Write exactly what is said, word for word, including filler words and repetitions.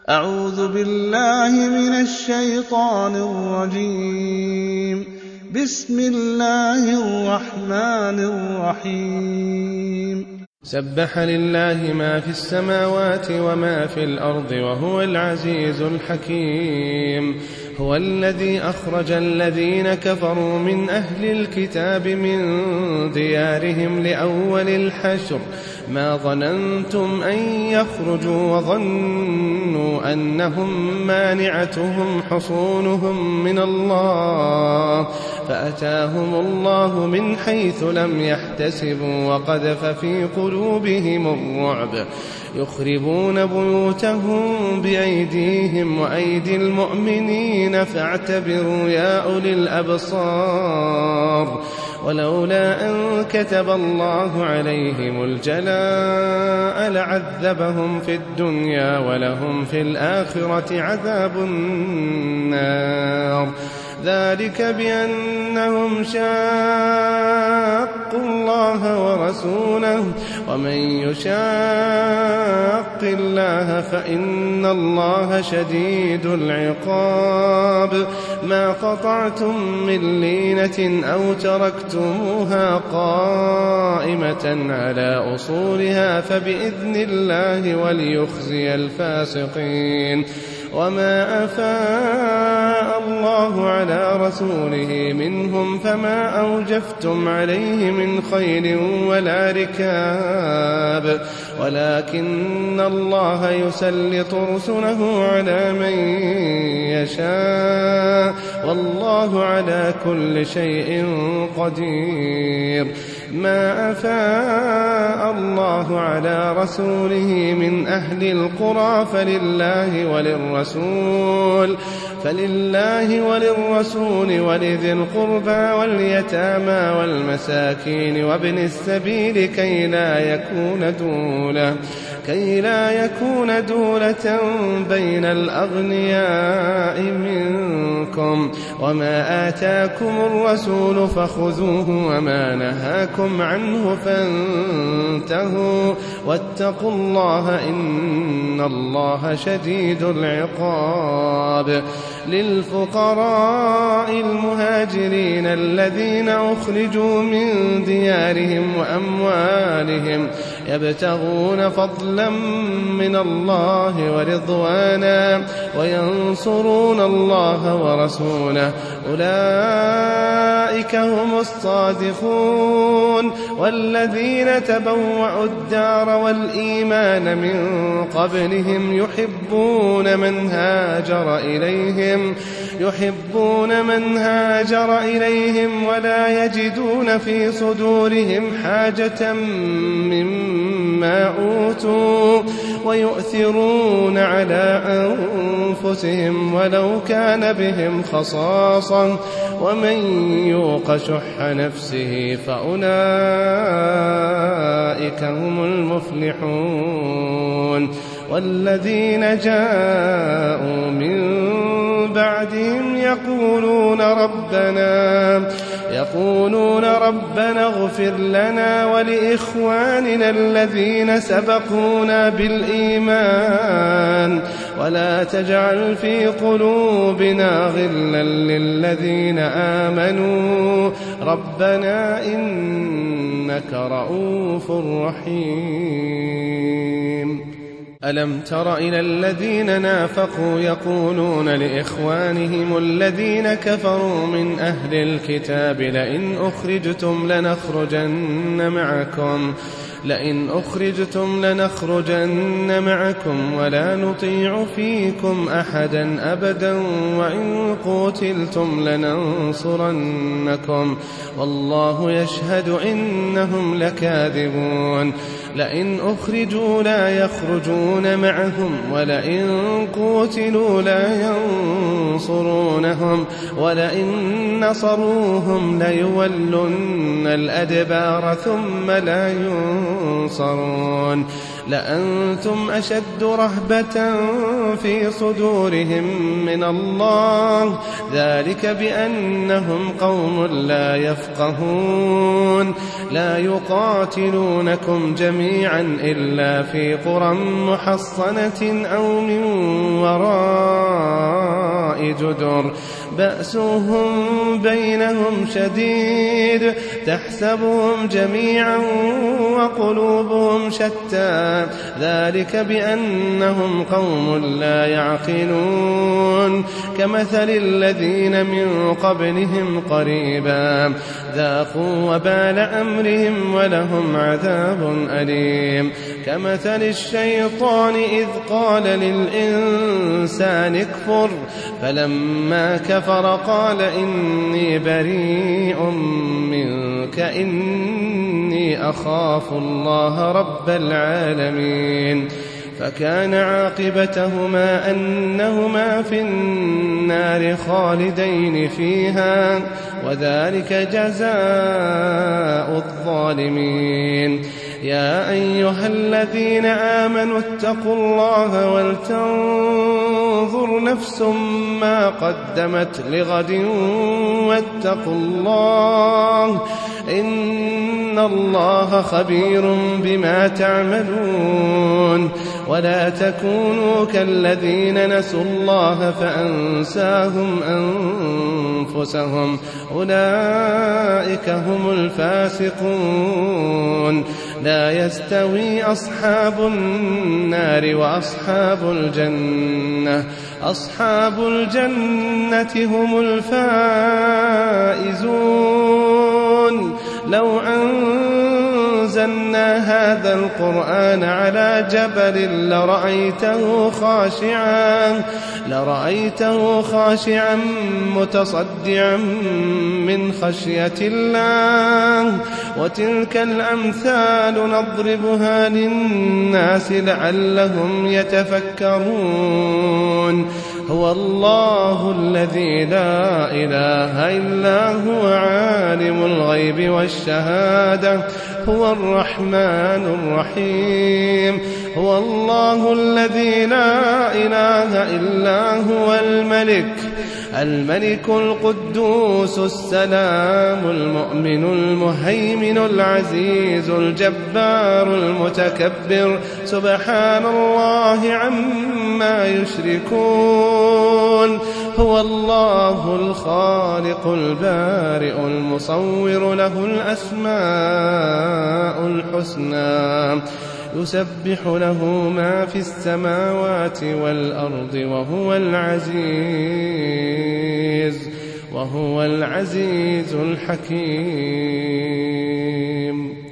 أعوذ بالله من الشيطان الرجيم. بسم الله الرحمن الرحيم. سبح لله ما في السماوات وما في الأرض وهو العزيز الحكيم. هو الذي أخرج الذين كفروا من أهل الكتاب من ديارهم لأول الحشر ما ظننتم أن يخرجوا وظنوا أنهم مانعتهم حصونهم من الله فأتاهم الله من حيث لم يحتسبوا وقذف في قلوبهم الرعب يخربون بيوتهم بأيديهم وأيدي المؤمنين فاعتبروا يا أولي الأبصار. ولولا أن كتب الله عليهم الجلاء لعذبهم في الدنيا ولهم في الآخرة عذاب النار. ذلك بأنهم شاقوا الله ورسوله ومن يشاق الله فإن الله شديد العقاب. ما قطعتم من لينة أو تركتموها قائمة على أصولها فبإذن الله وليخزي الفاسقين. وما أفاء الله على رسوله منهم فما أوجفتم عليه من خيل ولا ركاب ولكن الله يسلط رسله على من يشاء والله على كل شيء قدير. ما أفاء الله على رسوله من أهل القرى فلله وللرسول فلله وللرسول ولذي القربى واليتامى والمساكين وابن السبيل كي لا يكون دولة كي لا يكون دولة بين الأغنياء منكم. وما آتاكم الرسول فخذوه وما نهاكم عنه فانتهوا واتقوا الله إن الله شديد العقاب. للفقراء المهاجرين الذين أخرجوا من ديارهم وأموالهم يبتغون فضلا من الله ورضوانا وينصرون الله ورسوله أولئك هم الصادقون. والذين تبوأوا الدار والإيمان من قبلهم يحبون من هاجر إليهم يحبون من هاجر إليهم ولا يجدون في صدورهم حاجة مما أوتوا ويؤثرون على أنفسهم ولو كان بهم خصاصة ومن يوق شح نفسه فأولئك هم المفلحون. والذين جاءوا من بعدهم يقولون ربنا يقولون ربنا اغفر لنا ولإخواننا الذين سبقونا بالإيمان ولا تجعل في قلوبنا غلا للذين آمنوا ربنا إنك رؤوف رحيم. ألم تر إلى الذين نافقوا يقولون لإخوانهم الذين كفروا من أهل الكتاب لئن أخرجتم لنخرجن معكم لئن أخرجتم لنخرجن معكم ولا نطيع فيكم أحدا أبدا وإن قتلتم لننصرنكم والله يشهد إنهم لكاذبون. لئن أخرجوا لا يخرجون معهم ولئن قتلوا لا ينصرونهم ولئن نصروهم ليولن الأدبار ثم لا ينصرون. لأنتم أشد رهبة في صدورهم من الله ذلك بأنهم قوم لا يفقهون. لا يقاتلونكم جميعا إلا في قرى محصنة أو من الجدر بأسهم بينهم شديد تحسبهم جميعا وقلوبهم شتى ذلك بأنهم قوم لا يعقلون كمثل الذين من قبلهم قريبا ذاقوا وبال أمرهم ولهم عذاب أليم كمثل الشيطان إذ قال للإنسان اكفر فلما كفر قال إني بريء منك إني أخاف الله رب العالمين فكان عاقبتهما أنهما في النار خالدين فيها وذلك جزاء الظالمين يا أيها الذين آمنوا اتقوا الله ولتنظر نفس ما قدمت لغد واتقوا الله إن الله خبير بما تعملون ولا تكونوا كالذين نسوا الله فأنساهم أنفسهم أولئك هم الفاسقون لا يستوي أصحاب النار وأصحاب الجنة أصحاب الجنة هم الفائزون لو أنزلنا هذا القرآن على جبل لرأيته خاشعا لرأيته خاشعا متصدعا من خشية الله وتلك الأمثال نضربها للناس لعلهم يتفكرون هو الله الذي لا إله إلا هو عالم الغيب والشهادة هو الرحمن الرحيم هو الله الذي لا إله إلا هو الملك الملك القدوس السلام المؤمن المهيمن العزيز الجبار المتكبر سبحان الله عما يشركون هو الله الخالق البارئ المصور له الأسماء الحسنى يسبح له ما في السماوات والأرض وهو العزيز وهو العزيز الحكيم.